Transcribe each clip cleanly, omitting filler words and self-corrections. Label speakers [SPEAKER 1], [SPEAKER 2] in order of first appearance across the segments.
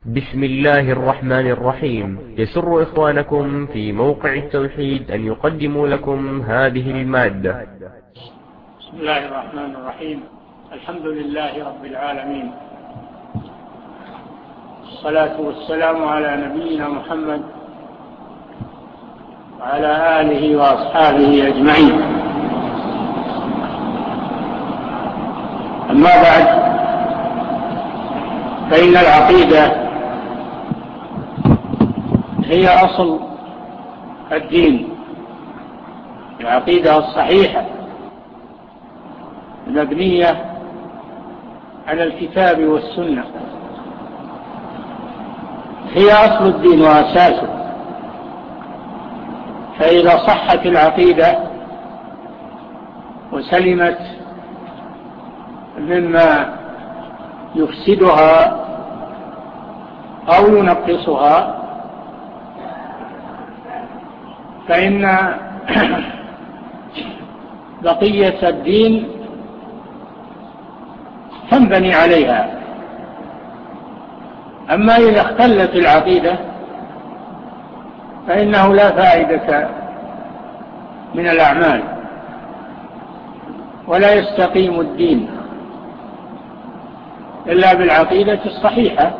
[SPEAKER 1] بسم الله الرحمن الرحيم. يسر إخوانكم في موقع التوحيد أن يقدموا لكم هذه المادة.
[SPEAKER 2] بسم الله الرحمن الرحيم. الحمد لله رب العالمين، الصلاة والسلام على نبينا محمد وعلى آله وأصحابه أجمعين. أما بعد، فإن العقيدة هي أصل الدين، العقيدة الصحيحة المبنية على الكتاب والسنة هي أصل الدين وأساسه. فإذا صحت العقيدة وسلمت مما يفسدها أو ينقصها، فإن بقية الدين تنبني عليها. أما إذا اختلت العقيدة فإنه لا فائدة من الأعمال ولا يستقيم الدين إلا بالعقيدة الصحيحة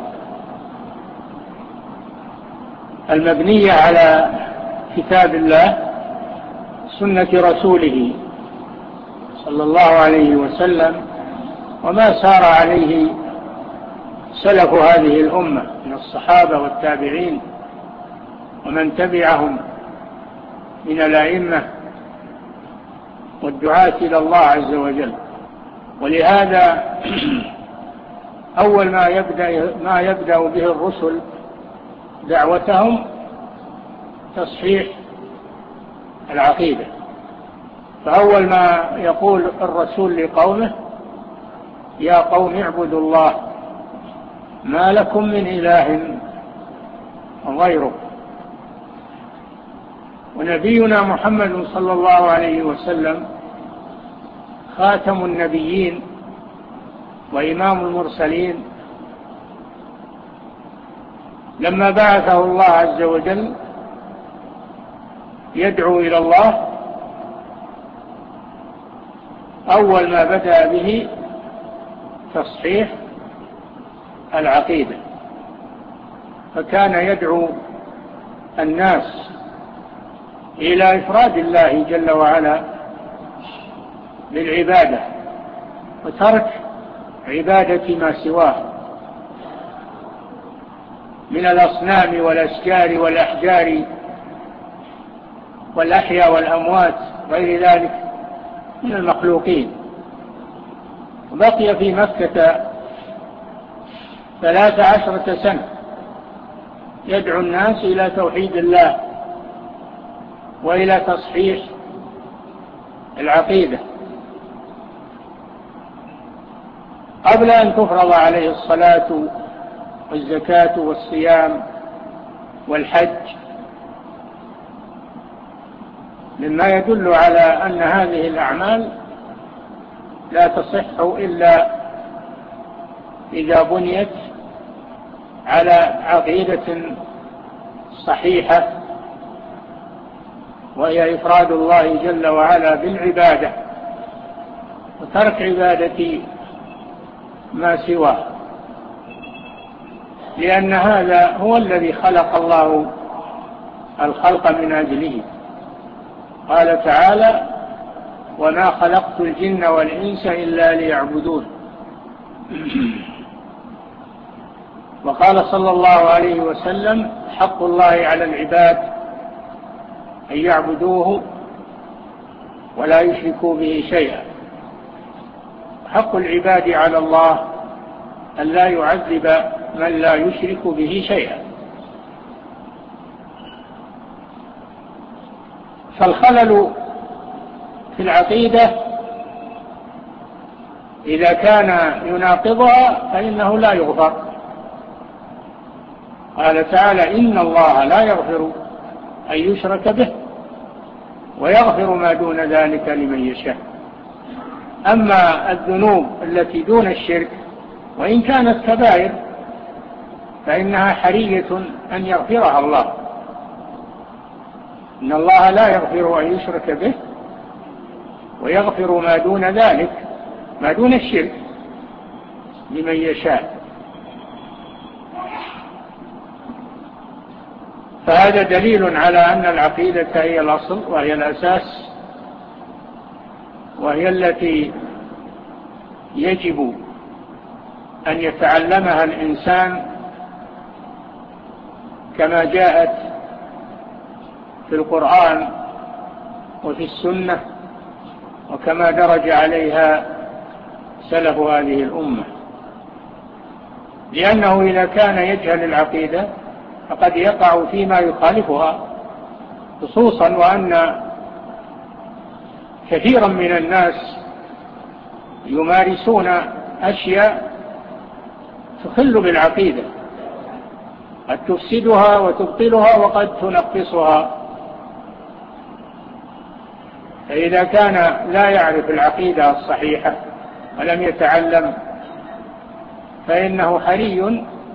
[SPEAKER 2] المبنية على كتاب الله سنة رسوله صلى الله عليه وسلم، وما سار عليه سلف هذه الأمة من الصحابة والتابعين ومن تبعهم من الأئمة والدعاة إلى الله عز وجل. ولهذا أول ما يبدأ به الرسل دعوتهم تصحيح العقيدة. فأول ما يقول الرسول لقومه: يا قوم اعبدوا الله ما لكم من إله غيره. ونبينا محمد صلى الله عليه وسلم خاتم النبيين وإمام المرسلين، لما بعثه الله عز وجل يدعو إلى الله أول ما بدأ به تصحيح العقيدة، فكان يدعو الناس إلى إفراد الله جل وعلا بالعبادة وترك عبادة ما سواه من الأصنام والأشجار والأحجار والأحياء والأموات غير ذلك من المخلوقين. وبقي في مكة 13 سنة يدعو الناس إلى توحيد الله وإلى تصحيح العقيدة قبل أن تفرض عليه الصلاة والزكاة والصيام والحج، مما يدل على أن هذه الأعمال لا تصح إلا إذا بنيت على عقيدة صحيحة، وهي إفراد الله جل وعلا بالعبادة وترك عبادة ما سواه، لأن هذا هو الذي خلق الله الخلق من أجله. قال تعالى: وما خلقت الجن والإنس إلا ليعبدون. وقال صلى الله عليه وسلم: حق الله على العباد أن يعبدوه ولا يشركوا به شيئا. حق العباد على الله أن لا يعذب من لا يشرك به شيئا. فالخلل في العقيدة إذا كان يناقضها فإنه لا يغفر. قال تعالى: إن الله لا يغفر أن يشرك به ويغفر ما دون ذلك لمن يشاء. أما الذنوب التي دون الشرك وإن كانت كبائر فإنها حرية أن يغفرها الله. إن الله لا يغفر أن يشرك به ويغفر ما دون ذلك، ما دون الشرك، لمن يشاء. فهذا دليل على أن العقيدة هي الأصل وهي الأساس، وهي التي يجب أن يتعلمها الإنسان كما جاءت في القرآن وفي السنة، وكما درج عليها سلف هذه الأمة. لأنه إذا كان يجهل العقيدة فقد يقع فيما يخالفها، خصوصا وأن كثيرا من الناس يمارسون أشياء تخل بالعقيدة، قد تفسدها وتبطلها وقد تنقصها. فإذا كان لا يعرف العقيدة الصحيحة ولم يتعلم فإنه حري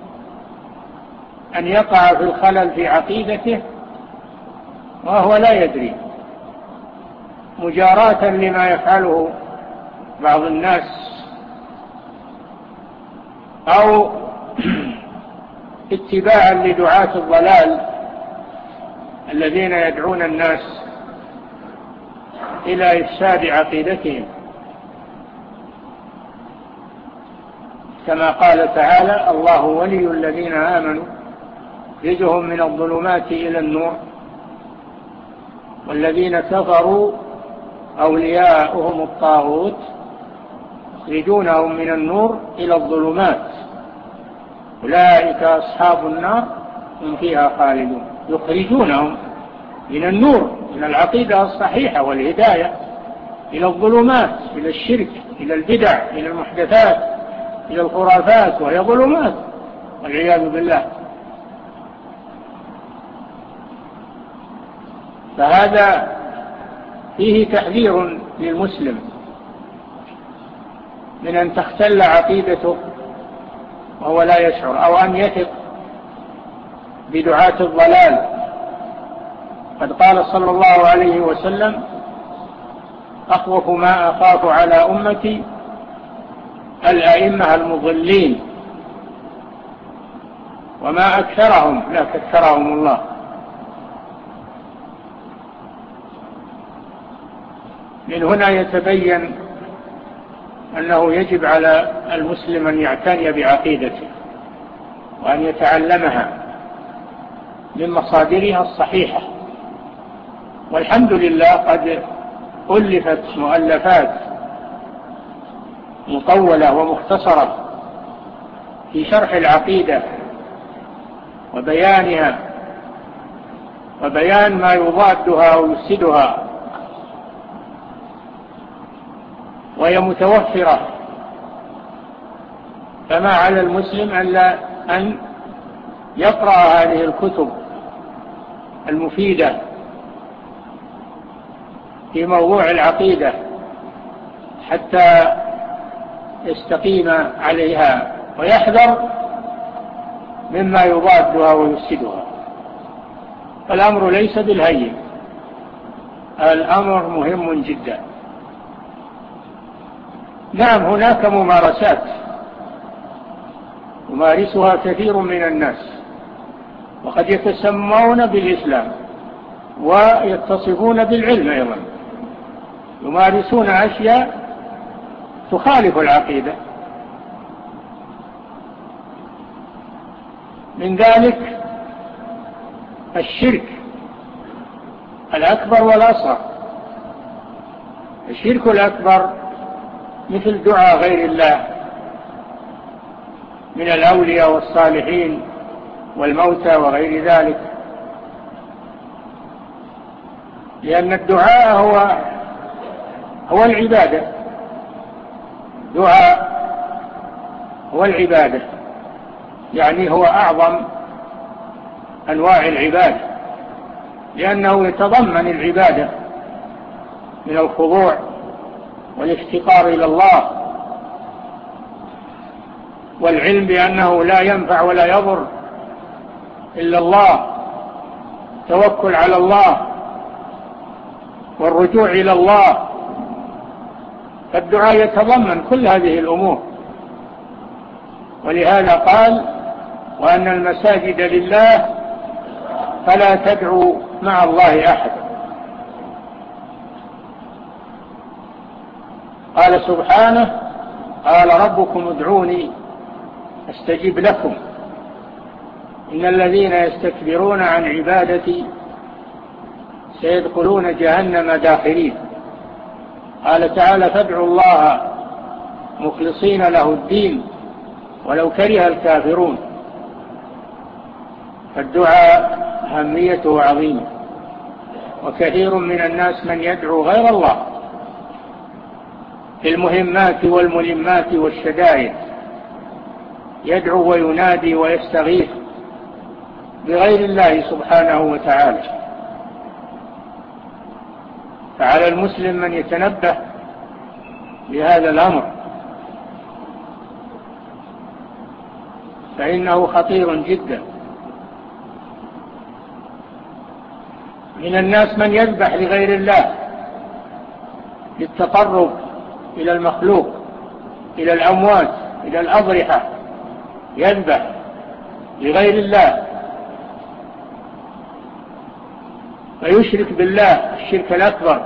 [SPEAKER 2] أن يقع في الخلل في عقيدته وهو لا يدري، مجاراة لما يفعله بعض الناس، أو اتباعا لدعاة الضلال الذين يدعون الناس إلى إفساد عقيدتهم، كما قال تعالى: الله ولي الذين آمنوا يخرجهم من الظلمات إلى النور والذين كفروا أولياؤهم الطاغوت يخرجونهم من النور إلى الظلمات أولئك أصحاب النار هم فيها خالدون. يخرجونهم من النور، من العقيدة الصحيحة والهداية، إلى الظلمات، إلى الشرك، إلى البدع، إلى المحدثات، إلى الخرافات، وهي ظلمات والعياذ بالله. فهذا فيه تحذير للمسلم من أن تختل عقيدته وهو لا يشعر، أو أن يثق بدعاة الضلال. قد قال صلى الله عليه وسلم: أخوف ما أخاف على أمتي الأئمة المضلين وما أكثرهم لا كثرهم الله. من هنا يتبين أنه يجب على المسلم أن يعتني بعقيدته وأن يتعلمها من مصادرها الصحيحة. والحمد لله قد ألفت مؤلفات مطولة ومختصرة في شرح العقيدة وبيانها وبيان ما يضادها ويفسدها، وهي متوفرة. فما على المسلم أن يقرأ هذه الكتب المفيدة في موضوع العقيدة حتى يستقيم عليها ويحذر مما يضادها ويفسدها. الأمر ليس بالهين، الأمر مهم جدا. نعم، هناك ممارسات يمارسها كثير من الناس، وقد يتسمون بالإسلام ويتصفون بالعلم أيضا، يمارسون أشياء تخالف العقيدة. من ذلك الشرك الأكبر والأصغر. الشرك الأكبر مثل دعاء غير الله من الأولياء والصالحين والموتى وغير ذلك، لأن الدعاء هو العبادة. دعاء هو العبادة، يعني هو أعظم أنواع العبادة، لأنه يتضمن العبادة من الخضوع والافتقار إلى الله والعلم بأنه لا ينفع ولا يضر إلا الله، التوكل على الله والرجوع إلى الله. فالدعاء يتضمن كل هذه الأمور، ولهذا قال: وأن المساجد لله فلا تدعوا مع الله أحدا. قال سبحانه: قال ربكم ادعوني أستجب لكم إن الذين يستكبرون عن عبادتي سيدخلون جهنم داخرين. قال تعالى: فادعوا الله مخلصين له الدين ولو كره الكافرون. فالدعاء أهميته عظيمة، وكثير من الناس من يدعو غير الله في المهمات والملمات والشدائد، يدعو وينادي ويستغيث بغير الله سبحانه وتعالى. فعلى المسلم من يتنبه لهذا الأمر، فإنه خطير جدا. من الناس من يذبح لغير الله للتقرب إلى المخلوق، إلى الأموات، إلى الأضرحة، يذبح لغير الله فيشرك بالله الشرك الأكبر،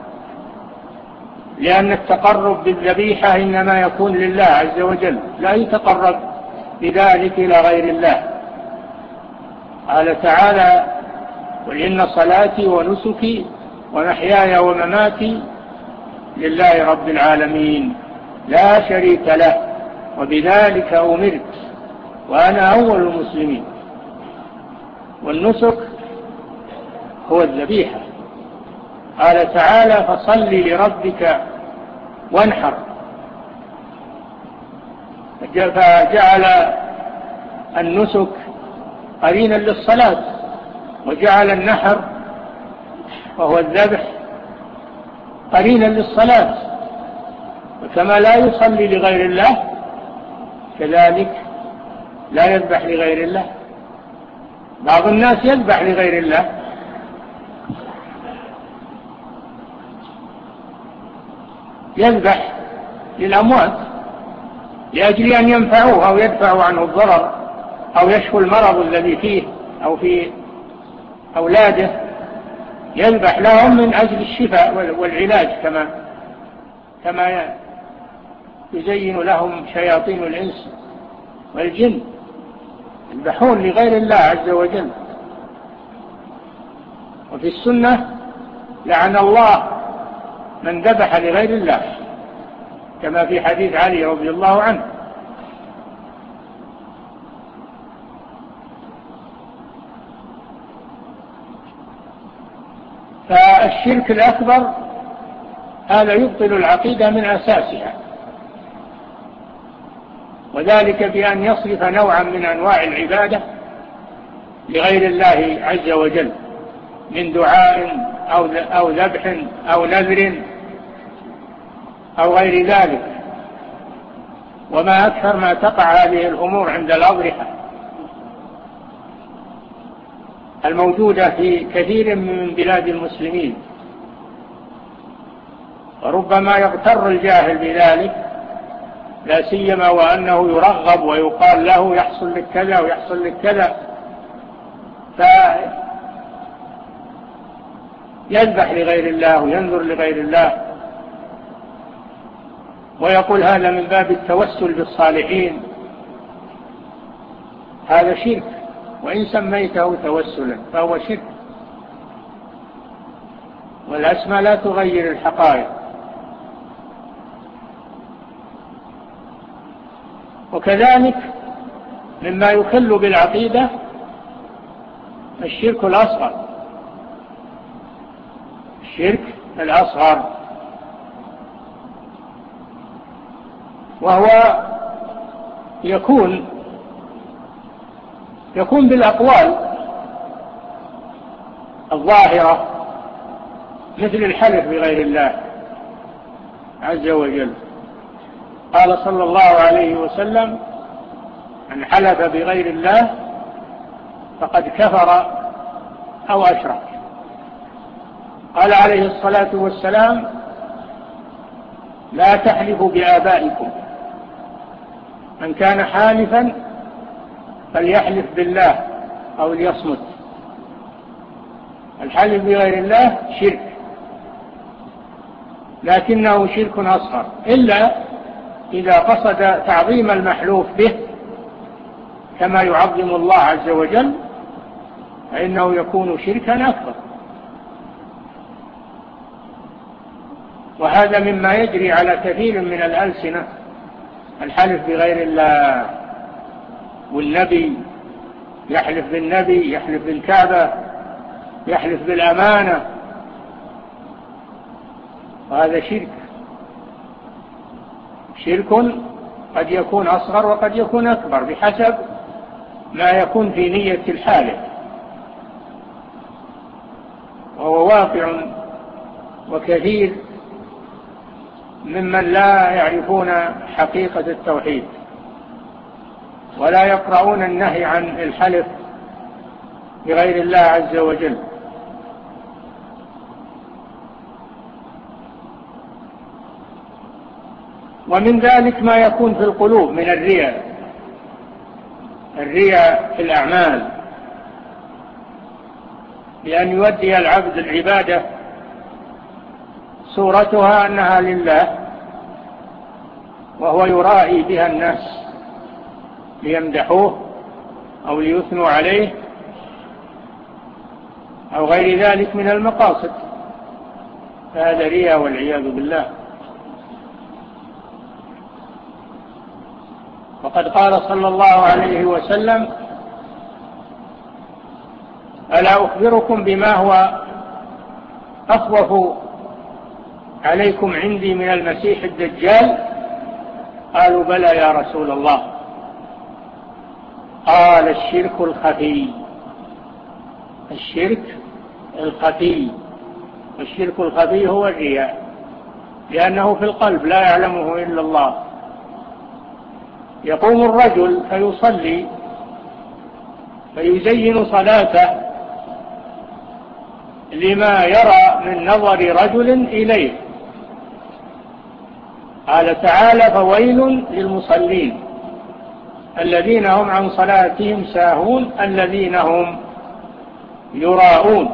[SPEAKER 2] لأن التقرب بالذبيحة إنما يكون لله عز وجل، لا يتقرب بذلك إلى غير الله. قال تعالى: قل إن صلاتي ونسكي ومحياي ومماتي لله رب العالمين لا شريك له وبذلك أمرت وأنا أول المسلمين. والنسك هو الذبيحة. قال تعالى: فصل لربك وانحر. فجعل النسك قرينا للصلاة، وجعل النحر وهو الذبح قرينا للصلاة. وكما لا يصلي لغير الله كذلك لا يذبح لغير الله. بعض الناس يذبح لغير الله، يذبح للأموات لأجل أن ينفعوه أو يدفعوا عنه الضرر أو يشفوا المرض الذي فيه أو في أولاده، يذبح لهم من أجل الشفاء والعلاج، كما يزين لهم شياطين الإنس والجن، يذبحون لغير الله عز وجل. وفي السنة: لعن الله من ذبح لغير الله، كما في حديث علي رضي الله عنه. فالشرك الأكبر هذا يبطل العقيدة من أساسها، وذلك بأن يصرف نوعا من أنواع العبادة لغير الله عز وجل من دعاء أو ذبح أو نذر أو غير ذلك. وما أكثر ما تقع هذه الأمور عند الأضرحة الموجودة في كثير من بلاد المسلمين، وربما يغتر الجاهل بذلك، لا سيما وأنه يرغب ويقال له يحصل لك كذا ويحصل لك كذا، فيذبح لغير الله وينذر لغير الله ويقول هذا من باب التوسل بالصالحين. هذا شرك، وإن سميته توسلا فهو شرك، والأسماء لا تغير الحقائق. وكذلك مما يخل بالعقيدة الشرك الأصغر. الشرك الأصغر وهو يكون بالأقوال الظاهرة، مثل الحلف بغير الله عز وجل. قال صلى الله عليه وسلم: من حلف بغير الله فقد كفر أو أشرك. قال عليه الصلاة والسلام: لا تحلفوا بآبائكم، من كان حالفا فليحلف بالله أو ليصمت. الحلف بغير الله شرك، لكنه شرك أصغر، إلا إذا قصد تعظيم المحلوف به كما يعظم الله عز وجل فإنه يكون شركا أكبر. وهذا مما يجري على كثير من الألسنة، الحلف بغير الله، والنبي يحلف بالنبي، يحلف بالكعبة، يحلف بالأمانة، وهذا شرك قد يكون أصغر وقد يكون أكبر بحسب ما يكون في نية الحالف، وهو واقع وكثير ممن لا يعرفون حقيقة التوحيد ولا يقرؤون النهي عن الحلف بغير الله عز وجل. ومن ذلك ما يكون في القلوب من الرياء في الأعمال، بأن يؤدي العبد العبادة صورتها أنها لله وهو يرائي بها الناس ليمدحوه أو ليثنوا عليه أو غير ذلك من المقاصد، فهذا رياء والعياذ بالله. وقد قال صلى الله عليه وسلم: ألا أخبركم بما هو أخوف عليكم عندي من المسيح الدجال؟ قالوا: بلى يا رسول الله. قال: الشرك الخفي. الشرك الخفي، والشرك الخفي هو الرياء، لأنه في القلب لا يعلمه إلا الله. يقوم الرجل فيصلي فيزين صلاته لما يرى من نظر رجل إليه. قال تعالى: فويل للمصلين الذين هم عن صلاتهم ساهون الذين هم يراءون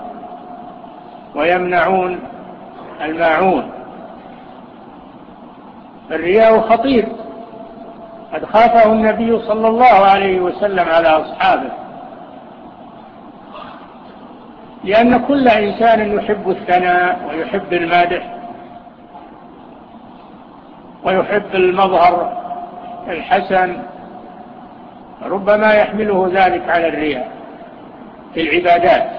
[SPEAKER 2] ويمنعون الماعون. الرياء خطير، قد خافه النبي صلى الله عليه وسلم على أصحابه، لأن كل إنسان يحب الثناء ويحب المادح ويحب المظهر الحسن، ربما يحمله ذلك على الرياء في العبادات.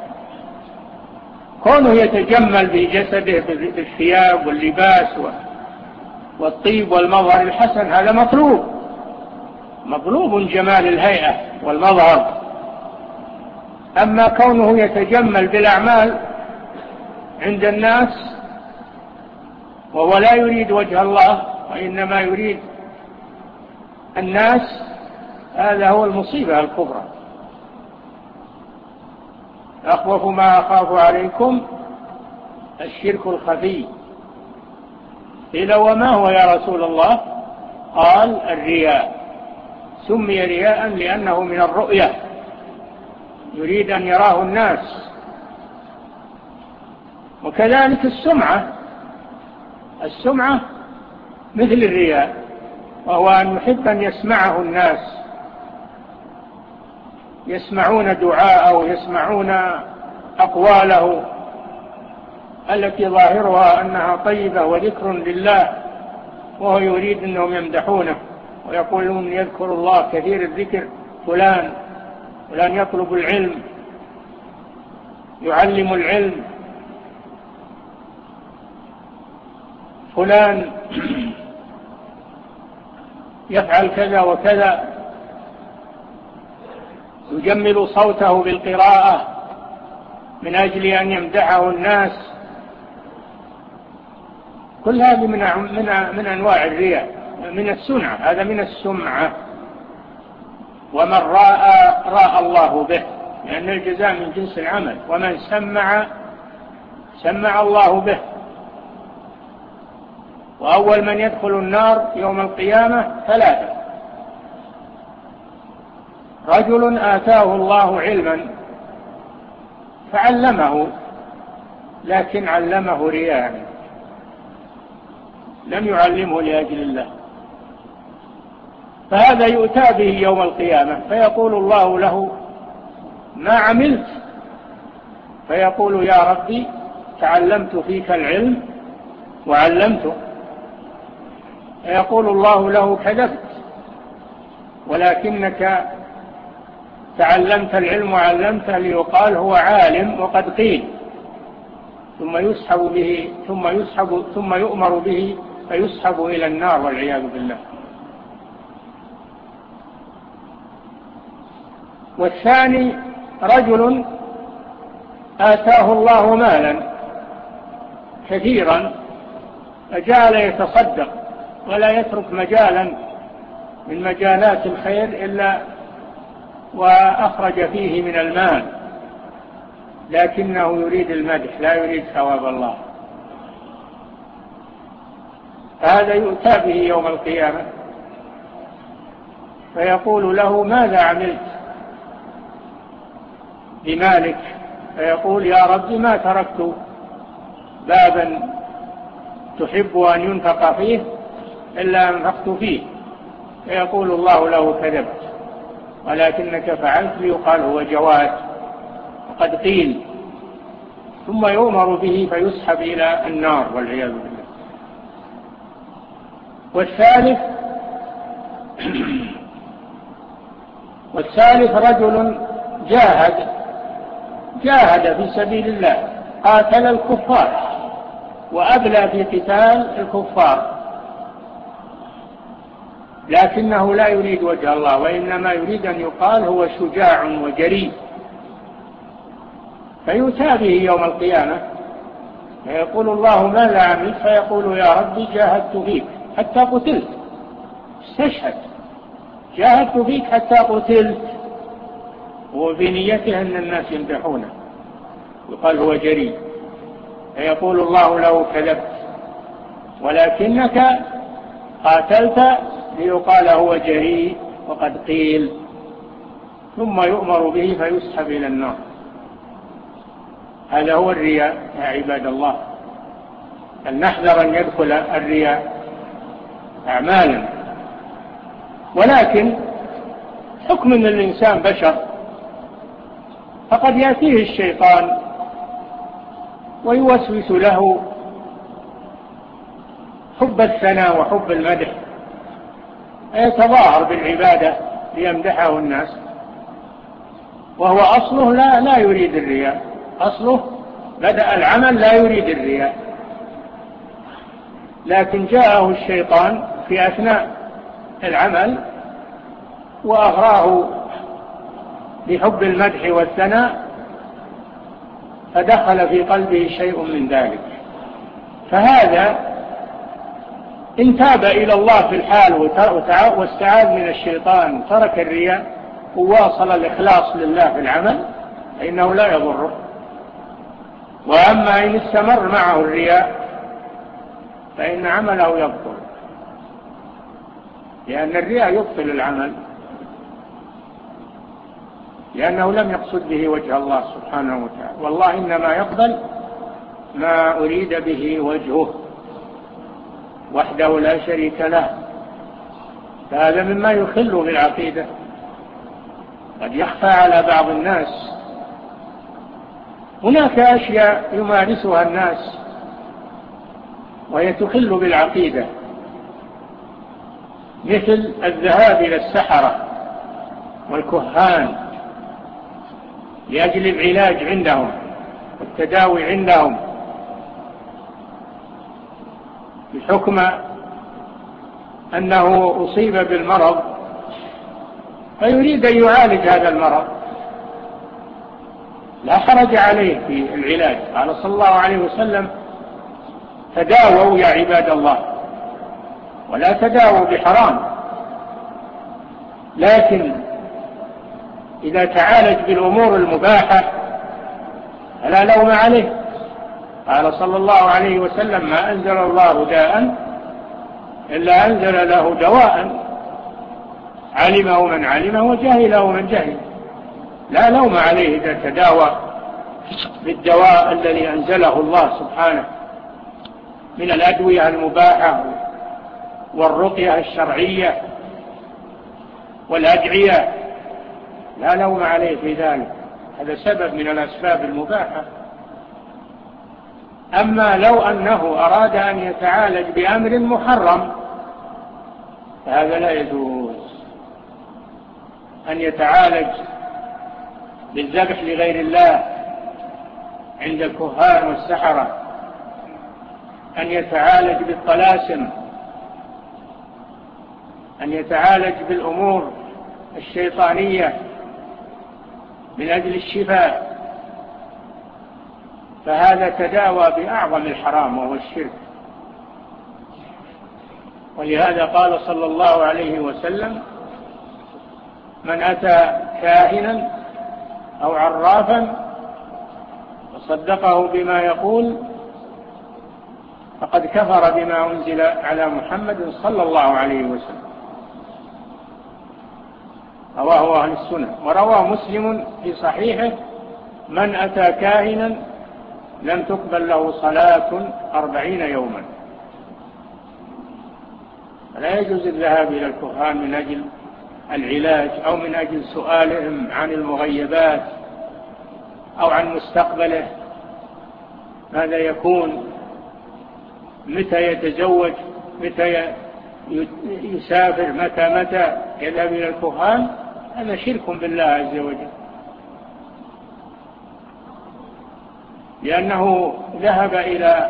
[SPEAKER 2] كونه يتجمل بجسده بالثياب واللباس والطيب والمظهر الحسن، هذا مطلوب جمال الهيئة والمظهر. أما كونه يتجمل بالأعمال عند الناس وهو لا يريد وجه الله وإنما يريد الناس، هذا هو المصيبة الكبرى. أخوف ما أخاف عليكم الشرك الخفي. قيل: وما هو يا رسول الله؟ قال: الرياء. سمي رياء لأنه من الرؤية، يريد أن يراه الناس. وكذلك السمعة مثل الرياء، وهو أن يحب أن يسمعه الناس، يسمعون دعاءه، يسمعون أقواله التي ظاهرها أنها طيبة وذكر لله، وهو يريد أنهم يمدحونه ويقولون: يذكر الله كثير الذكر فلان يطلب العلم، يعلم العلم، فلان يفعل كذا وكذا، يجمل صوته بالقراءة من أجل أن يمدحه الناس. كل هذه من أنواع الرياء، من السمعة، هذا من السمعة. ومن راء الله الله به، لأن الجزاء من جنس العمل، ومن سمع الله به. وأول من يدخل النار يوم القيامة 3: رجل آتاه الله علما فعلمه، لكن علمه رياء، لم يعلمه لأجل الله، فهذا يؤتى به يوم القيامة فيقول الله له: ما عملت؟ فيقول: يا ربي تعلمت فيك العلم وعلمته. فيقول الله له: كذبت، ولكنك تعلمت العلم وعلمته ليقال هو عالم وقد قيل، ثم يؤمر به فيسحب إلى النار والعياذ بالله. والثاني: رجل آتاه الله مالا كثيرا فجعل يتصدق ولا يترك مجالا من مجالات الخير إلا وأخرج فيه من المال، لكنه يريد المدح لا يريد ثواب الله، هذا يؤتى به يوم القيامة فيقول له: ماذا عملت بمالك؟ فيقول: يا رب ما تركت بابا تحب أن ينفق فيه إلا أنفقت فيه. فيقول الله له: كذبت، ولكنك فعلت ليقال هو جواد وقد قيل، ثم يؤمر به فيسحب إلى النار والعياذ بالله. والثالث رجل جاهد في سبيل الله، قاتل الكفار وأبلى في قتال الكفار، لكنه لا يريد وجه الله، وإنما يريد أن يقال هو شجاع وجريء، فيؤتى به يوم القيامة فيقول الله: ماذا عملت؟ فيقول: يا ربي جاهدت فيك حتى قتلت، استشهد، جاهدت فيك حتى قتلت، وفي نيته أن الناس يمدحونه، يقال هو جريء. فيقول الله له: كذبت، ولكنك قاتلت ليقال هو جريء وقد قيل، ثم يؤمر به فيسحب إلى النار. هذا هو الرياء يا عباد الله، فلنحذر أن يدخل الرياء أعمالا. ولكن حكم أن الإنسان بشر، فقد يأتيه الشيطان ويوسوس له حب الثناء وحب المدح، يتظاهر بالعبادة ليمدحه الناس، وهو أصله لا يريد الرياء، أصله بدأ العمل لا يريد الرياء، لكن جاءه الشيطان في أثناء العمل وأغراه بحب المدح والثناء، فدخل في قلبه شيء من ذلك، فهذا إن تاب إلى الله في الحال واستعاذ من الشيطان وترك الرياء وواصل الإخلاص لله في العمل فإنه لا يضره. وأما إن استمر معه الرياء فإن عمله يبطل، لأن الرياء يبطل العمل، لأنه لم يقصد به وجه الله سبحانه وتعالى، والله إنما يقبل ما أريد به وجهه وحده لا شريك له. فهذا مما يخل بالعقيدة، قد يخفى على بعض الناس. هناك أشياء يمارسها الناس وهي تخل بالعقيدة، مثل الذهاب إلى السحرة والكهان لأجل العلاج عندهم والتداوي عندهم، بحكم أنه أصيب بالمرض فيريد أن يعالج هذا المرض، لا حرج عليه في العلاج. قال صلى الله عليه وسلم: تداووا يا عباد الله، ولا تداووا بحرام. لكن إذا تعالج بالأمور المباحة فلا لوم عليه. قال صلى الله عليه وسلم: ما أنزل الله داء إلا أنزل له دواء علمه من علمه وجهله من جهله. لا لوم عليه إذا تداوى بالدواء الذي أنزله الله سبحانه من الأدوية المباحة والرقية الشرعية والأدعية، لا لوم عليه في ذلك، هذا سبب من الأسباب المباحة. أما لو أنه أراد أن يتعالج بأمر محرم فهذا لا يجوز، أن يتعالج بالذبح لغير الله عند الكهان والسحرة، أن يتعالج بالطلاسم، أن يتعالج بالأمور الشيطانية من أجل الشفاء، فهذا تداوى بأعظم الحرام وهو الشرك. ولهذا قال صلى الله عليه وسلم: من أتى كاهنا أو عرافا وصدقه بما يقول فقد كفر بما أنزل على محمد صلى الله عليه وسلم. رواه أهل السنة. وروى مسلم في صحيحه: من أتى كاهنا لم تقبل له صلاة 40 يوما. لا يجوز الذهاب إلى الكهان من أجل العلاج أو من أجل سؤالهم عن المغيبات أو عن مستقبله، ماذا يكون، متى يتزوج، متى يسافر، متى يذهب إلى الكهان. هذا شرك بالله عز وجل، لأنه ذهب إلى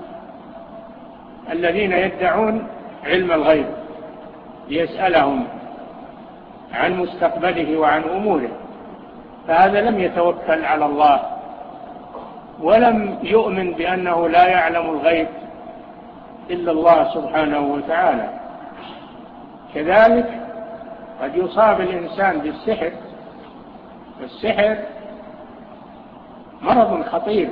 [SPEAKER 2] الذين يدعون علم الغيب ليسألهم عن مستقبله وعن أموره، فهذا لم يتوكل على الله ولم يؤمن بأنه لا يعلم الغيب إلا الله سبحانه وتعالى. كذلك قد يصاب الإنسان بالسحر، والسحر مرض خطير،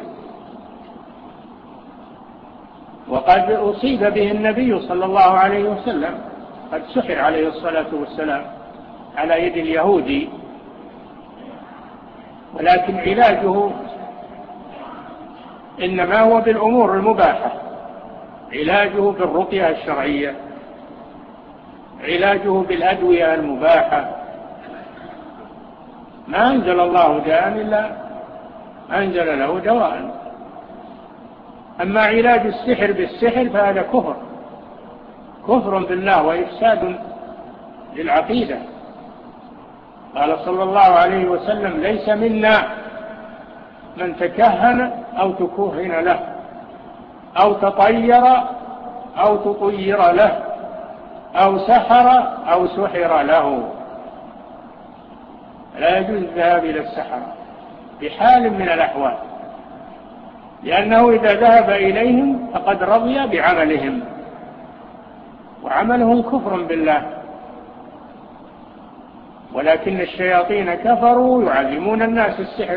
[SPEAKER 2] وقد أصيب به النبي صلى الله عليه وسلم، قد سحر عليه الصلاة والسلام على يد اليهودي، ولكن علاجه إنما هو بالأمور المباحة، علاجه بالرقية الشرعية، علاجه بالأدوية المباحة. ما أنزل الله داء إلا أنزل له دواء. أما علاج السحر بالسحر فهذا كفر بالله وإفساد للعقيدة. قال صلى الله عليه وسلم: ليس منا من تكهن أو تكهن له أو تطير أو تطير له أو سحر أو سحر له. لا يجوز الذهاب إلى السحرة بحال من الأحوال، لأنه إذا ذهب إليهم فقد رضي بعملهم، وعملهم كفر بالله. ولكن الشياطين كفروا يعلمون الناس السحر.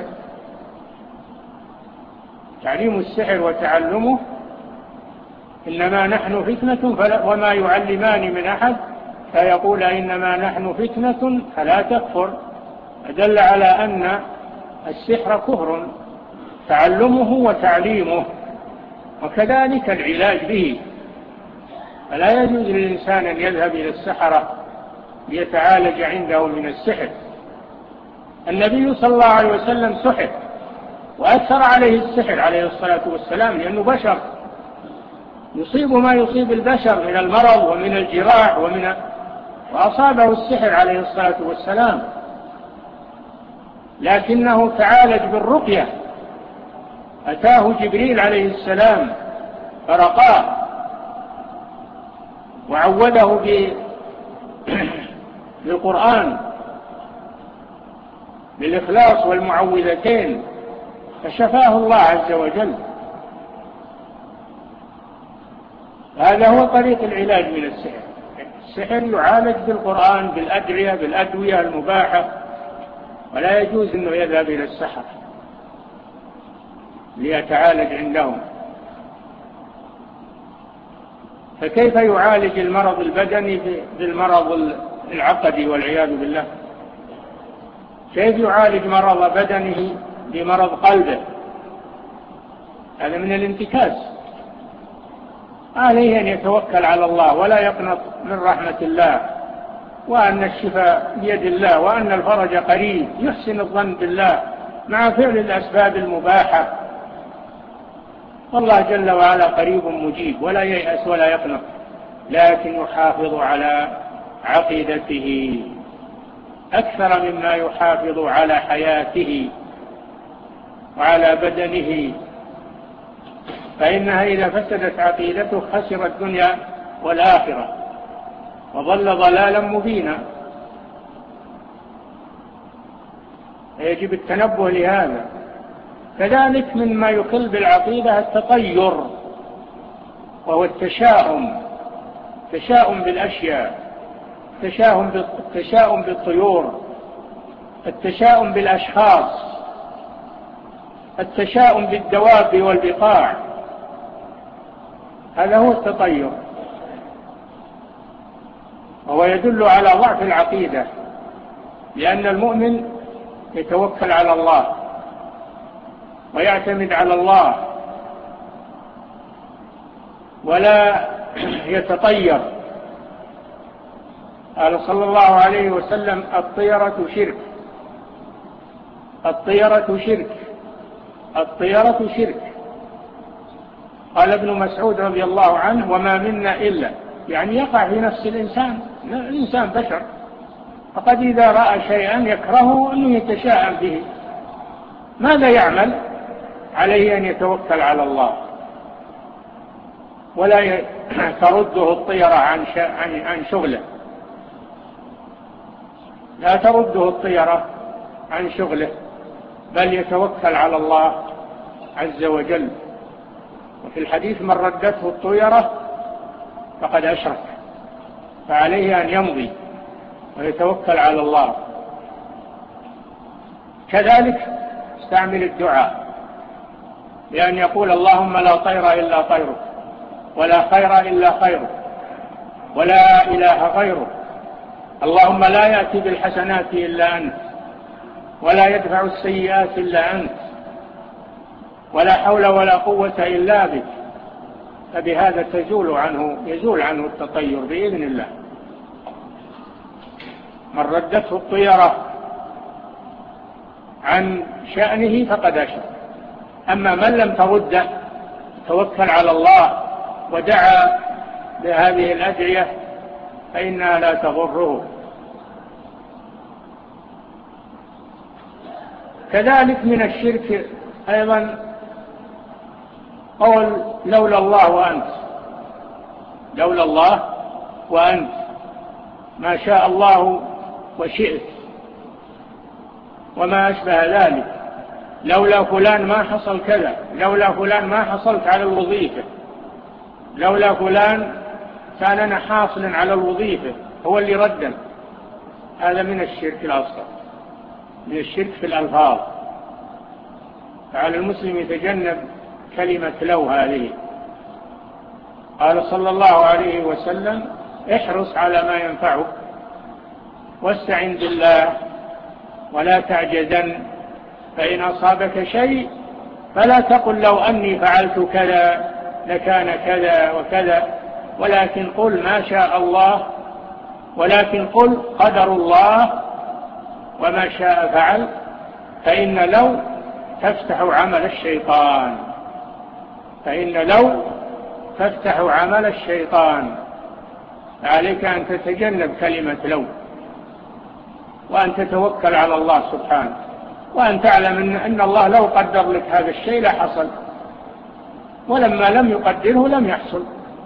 [SPEAKER 2] تعليم السحر وتعلمه إنما نحن فتنة وما يعلمان من أحد فيقول إنما نحن فتنة فلا تكفر، دل على أن السحر كفر تعلمه وتعليمه، وكذلك العلاج به. فلا يجوز للإنسان أن يذهب إلى السحرة ليتعالج عنده من السحر. النبي صلى الله عليه وسلم سحر وأثر عليه السحر عليه الصلاة والسلام، لأنه بشر يصيب ما يصيب البشر من المرض ومن الجراح وأصابه السحر عليه الصلاة والسلام، لكنه تعالج بالرقية. أتاه جبريل عليه السلام فرقاه وعوده بالقرآن بالإخلاص والمعوذتين فشفاه الله عز وجل. هذا هو طريق العلاج من السحر. السحر يعالج بالقرآن، بالأدوية المباحة، ولا يجوز أنه يذهب إلى السحر ليتعالج عندهم. فكيف يعالج المرض البدني بالمرض العقدي والعياذ بالله؟ كيف يعالج مرض بدنه بمرض قلبه؟ هذا من الانتكاس. عليه أن يتوكل على الله ولا يقنط من رحمة الله، وأن الشفاء بيد الله، وأن الفرج قريب، يحسن الظن بالله مع فعل الأسباب المباحة، والله جل وعلا قريب مجيب، ولا ييأس ولا يقنط، لكن يحافظ على عقيدته أكثر مما يحافظ على حياته وعلى بدنه، فإنها إذا فسدت عقيدته خسر الدنيا والآخرة وضل ضلالا مبينا. يجب التنبه لهذا. كذلك مما يخل بالعقيدة التطير، وهو التشاؤم بالأشياء، التشاؤم بالطيور، التشاؤم بالأشخاص، التشاؤم بالدواب والبقاع، هذا هو التطير، وهو يدل على ضعف العقيدة، لأن المؤمن يتوكل على الله ويعتمد على الله ولا يتطير. قال صلى الله عليه وسلم: الطيرة شرك، الطيرة شرك، الطيرة شرك. قال ابن مسعود رضي الله عنه: وما منا إلا، يعني يقع في نفس الإنسان، الإنسان بشر، فقد إذا رأى شيئا يكرهه أنه يتشاءم به، ماذا يعمل؟ عليه أن يتوكل على الله ولا ترده الطيرة عن شغله، لا ترده الطيرة عن شغله، بل يتوكل على الله عز وجل. وفي الحديث: من ردته الطيرة فقد أشرك، فعليه أن يمضي ويتوكل على الله. كذلك استعمل الدعاء، بأن يقول: اللهم لا طير إلا طيرك، ولا خير إلا خيرك، ولا إله غيرك، اللهم لا يأتي بالحسنات إلا أنت، ولا يدفع السيئات إلا أنت، ولا حول ولا قوة إلا بك. فبهذا يزول عنه التطير بإذن الله. من ردته الطيرة عن شأنه فقد أشرك. أما من لم ترده توكل على الله ودعا بهذه الأدعية فإنها لا تضره. كذلك من الشرك أيضا قول: لولا الله وأنت، لولا الله وأنت، ما شاء الله وشئت، وما أشبه ذلك. لولا فلان ما حصل كذا، لولا فلان ما حصلت على الوظيفة، لولا فلان كان أنا حاصلا على الوظيفة، هو اللي ردا. هذا من الشرك الأصغر، من الشرك في الألفاظ. فعلى المسلم يتجنب كلمة لو هذه. قال صلى الله عليه وسلم: احرص على ما ينفعك واستعن بالله ولا تعجزن، فإن أصابك شيء فلا تقل لو أني فعلت كذا لكان كذا وكذا، ولكن قل ما شاء الله، ولكن قل قدر الله وما شاء فعل، فإن لو تفتح عمل الشيطان، فإن لو تفتح عمل الشيطان. عليك أن تتجنب كلمة لو، وأن تتوكل على الله سبحانه، وأن تعلم أن الله لو قدر لك هذا الشيء لحصل، ولما لم يقدره لم يحصل.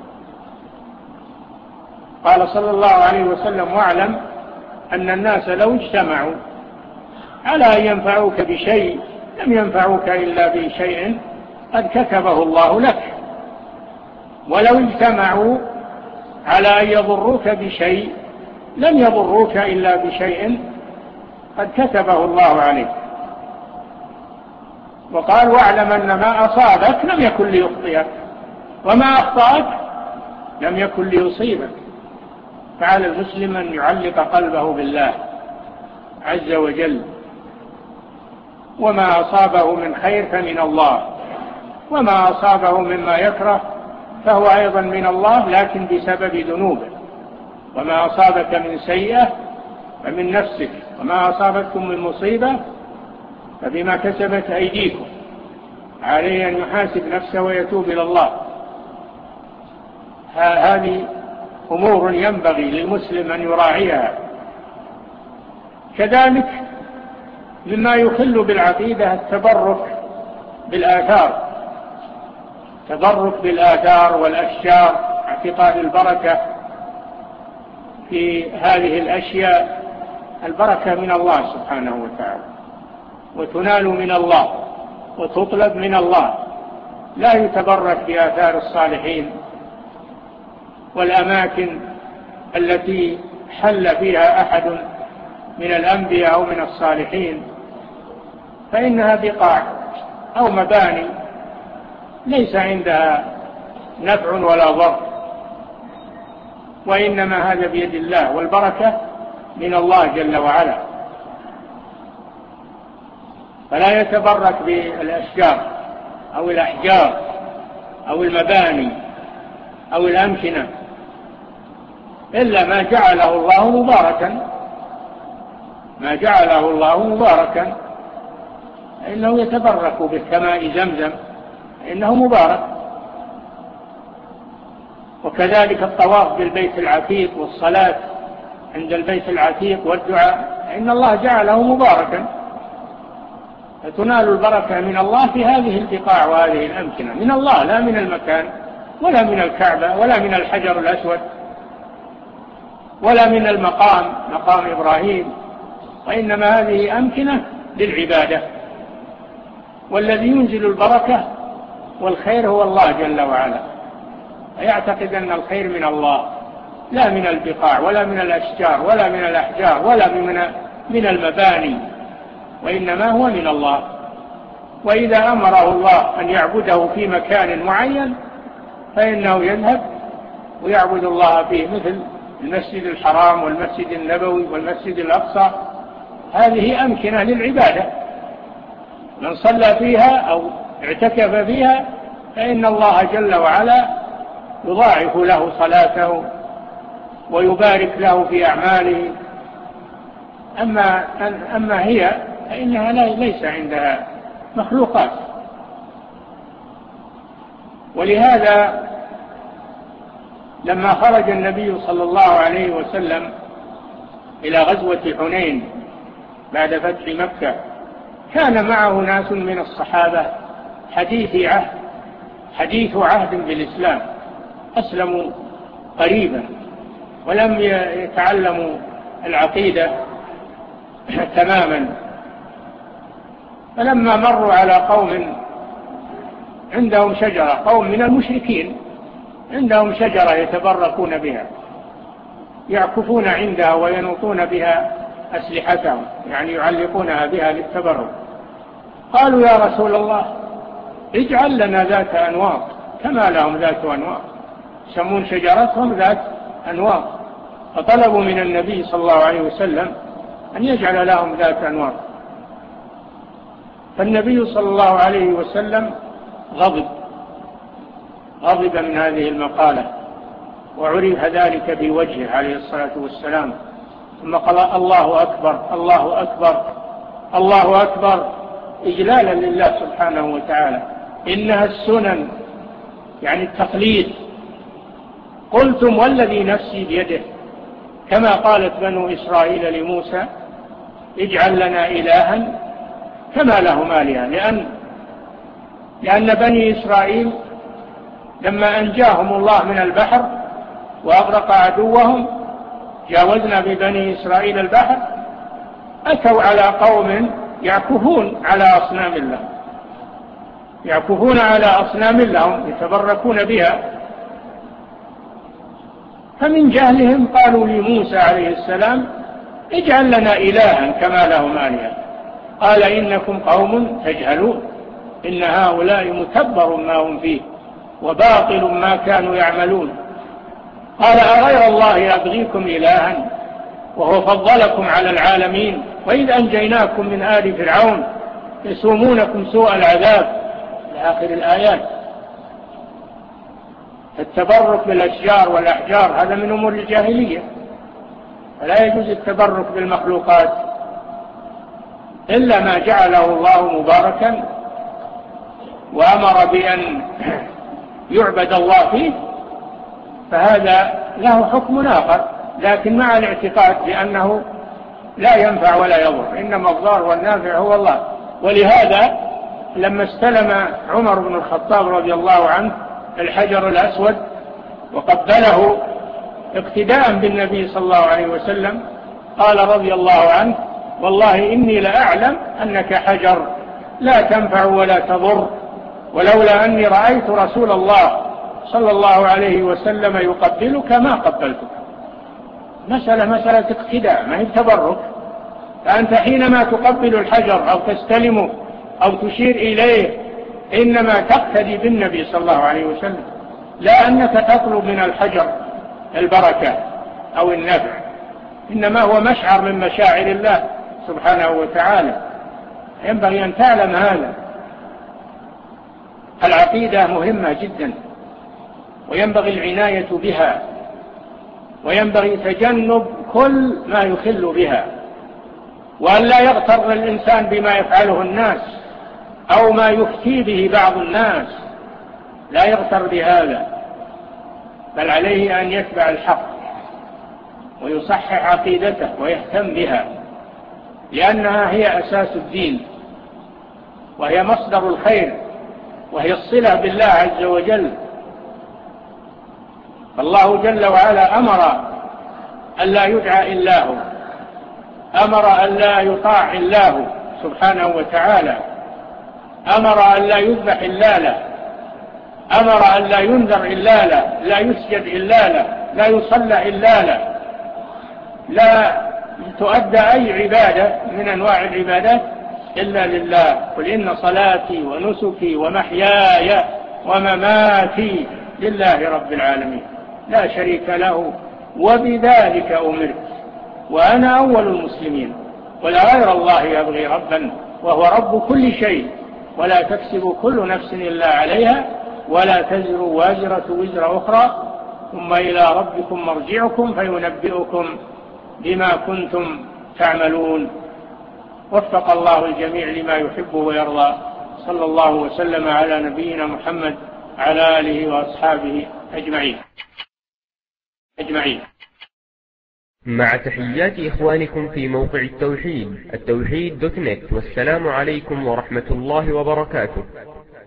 [SPEAKER 2] قال صلى الله عليه وسلم: واعلم أن الناس لو اجتمعوا على أن ينفعوك بشيء لم ينفعوك إلا بشيء قد كتبه الله لك، ولو اجتمعوا على أن يضروك بشيء لم يضروك إلا بشيء قد كتبه الله عليك. وقال واعلم أن ما أصابك لم يكن ليخطئك وما أخطأك لم يكن ليصيبك. فعلى المسلم أن يعلق قلبه بالله عز وجل، وما أصابه من خير فمن الله، وما أصابه مما يكره فهو أيضا من الله لكن بسبب ذنوبه. وما أصابك من سيئة فمن نفسك، وما أصابتكم من مصيبة فبما كسبت أيديكم. عليه أن يحاسب نفسه ويتوب إلى الله. هذه أمور ينبغي للمسلم أن يراعيها. كذلك مما يخل بالعقيدة التبرك بالآثار، تبرك بالآثار والأشجار، اعتقاد البركة في هذه الأشياء. البركة من الله سبحانه وتعالى، وتنال من الله وتطلب من الله. لا يتبرك بآثار الصالحين والأماكن التي حل فيها أحد من الأنبياء أو من الصالحين، فإنها بقاع أو مباني ليس عندها نفع ولا ضر، وإنما هذا بيد الله، والبركة من الله جل وعلا. فلا يتبرك بالأشجار أو الأحجار أو المباني أو الأمكنة إلا ما جعله الله مباركا، ما جعله الله مباركا، إنه يتبرك بكماء زمزم إنه مبارك. وكذلك الطواف بالبيت العتيق والصلاة عند البيت العتيق والدعاء إن الله جعله مباركا. فتنال البركة من الله في هذه البقاع وهذه الأمكنة، من الله لا من المكان ولا من الكعبة ولا من الحجر الأسود ولا من المقام مقام إبراهيم، وإنما هذه أمكنة للعبادة. والذي ينزل البركة والخير هو الله جل وعلا، فيعتقد أن الخير من الله لا من البقاع ولا من الأشجار ولا من الأحجار ولا من المباني، وإنما هو من الله. وإذا أمره الله أن يعبده في مكان معين فإنه يذهب ويعبد الله فيه، مثل المسجد الحرام والمسجد النبوي والمسجد الأقصى. هذه أمكنة للعبادة، من صلى فيها أو اعتكف فيها فإن الله جل وعلا يضاعف له صلاته ويبارك له في أعماله. أما هي فإنها ليس عندها مخلوقات. ولهذا لما خرج النبي صلى الله عليه وسلم إلى غزوة حنين بعد فتح مكة كان معه ناس من الصحابة حديث عهد بالإسلام، أسلموا قريبا ولم يتعلموا العقيدة تماما. فلما مروا على قوم عندهم شجرة، قوم من المشركين عندهم شجرة يتبركون بها، يعكفون عندها وينوطون بها أسلحتهم، يعني يعلقونها بها للتبرك. قالوا يا رسول الله اجعل لنا ذات أنواط كما لهم ذات أنواط، يسمون شجرتهم ذات أنواط. فطلبوا من النبي صلى الله عليه وسلم أن يجعل لهم ذات أنواط. فالنبي صلى الله عليه وسلم غضب من هذه المقالة، وعرف ذلك بوجهه عليه الصلاة والسلام، ثم قال الله أكبر الله أكبر الله أكبر إجلالا لله سبحانه وتعالى، إنها السنن، يعني التقليد. قلتم والذي نفسي بيده، كما قالت بنو إسرائيل لموسى اجعل لنا إلها كما لهم آلهة، لأن بني إسرائيل لما أنجاهم الله من البحر وأغرق عدوهم، جاوزنا ببني إسرائيل البحر، أتوا على قوم يعكفون على أصنام لهم يتبركون بها. فمن جهلهم قالوا لموسى عليه السلام اجعل لنا إلها كما لهم آلهة. قال إنكم قوم تجهلون إن هؤلاء متبر ما هم فيه وباطل ما كانوا يعملون. قال أغير الله أبغيكم إلها وهو فضلكم على العالمين وإذ أنجيناكم من آل فرعون يسومونكم سوء العذاب لآخر الآيات. التبرك بالأشجار والأحجار هذا من أمور الجاهلية، فلا يجوز التبرك بالمخلوقات إلا ما جعله الله مباركا وأمر بأن يعبد الله فيه، فهذا له حكم آخر، لكن مع الاعتقاد بأنه لا ينفع ولا يضر، إنما الضار والنافع هو الله. ولهذا لما استلم عمر بن الخطاب رضي الله عنه الحجر الأسود وقبله اقتداء بالنبي صلى الله عليه وسلم قال رضي الله عنه والله إني لأعلم أنك حجر لا تنفع ولا تضر، ولولا أني رأيت رسول الله صلى الله عليه وسلم يقبلك ما قبلتك. مسألة اقتداء ما هي تبرك. فأنت حينما تقبل الحجر أو تستلمه أو تشير إليه إنما تقتدي بالنبي صلى الله عليه وسلم، لا أنك تطلب من الحجر البركة أو النفع، إنما هو مشعر من مشاعر الله سبحانه وتعالى. ينبغي أن تعلم هذا. العقيدة مهمة جدا وينبغي العناية بها، وينبغي تجنب كل ما يخل بها، وأن لا يغتر الإنسان بما يفعله الناس أو ما يفتي به بعض الناس، لا يغتر بهذا، بل عليه أن يتبع الحق ويصحح عقيدته ويهتم بها، لأنها هي أساس الدين وهي مصدر الخير وهي الصلة بالله عز وجل. الله جل وعلا أمر أن لا يدعى إلا هو، أمر أن لا يطاع إلا هو سبحانه وتعالى، أمر أن لا يذبح إلا له، أمر أن لا ينذر إلا له، لا يسجد إلا له، لا يصلى إلا له، لا تؤدى أي عبادة من أنواع العبادات إلا لله. قل إن صلاتي ونسكي ومحياي ومماتي لله رب العالمين لا شريك له وبذلك أمرت وأنا أول المسلمين ولا غير الله يبغي ربا وهو رب كل شيء ولا تكسب كل نفس إلا عليها ولا تزر وازرة وزر أخرى ثم إلى ربكم مرجعكم فينبئكم بما كنتم تعملون. وفق الله الجميع لما يحب ويرضى. صلى الله وسلم على نبينا محمد على آله وأصحابه أجمعين.
[SPEAKER 1] مع تحيات إخوانكم في موقع التوحيد التوحيد.net، والسلام عليكم ورحمة الله وبركاته.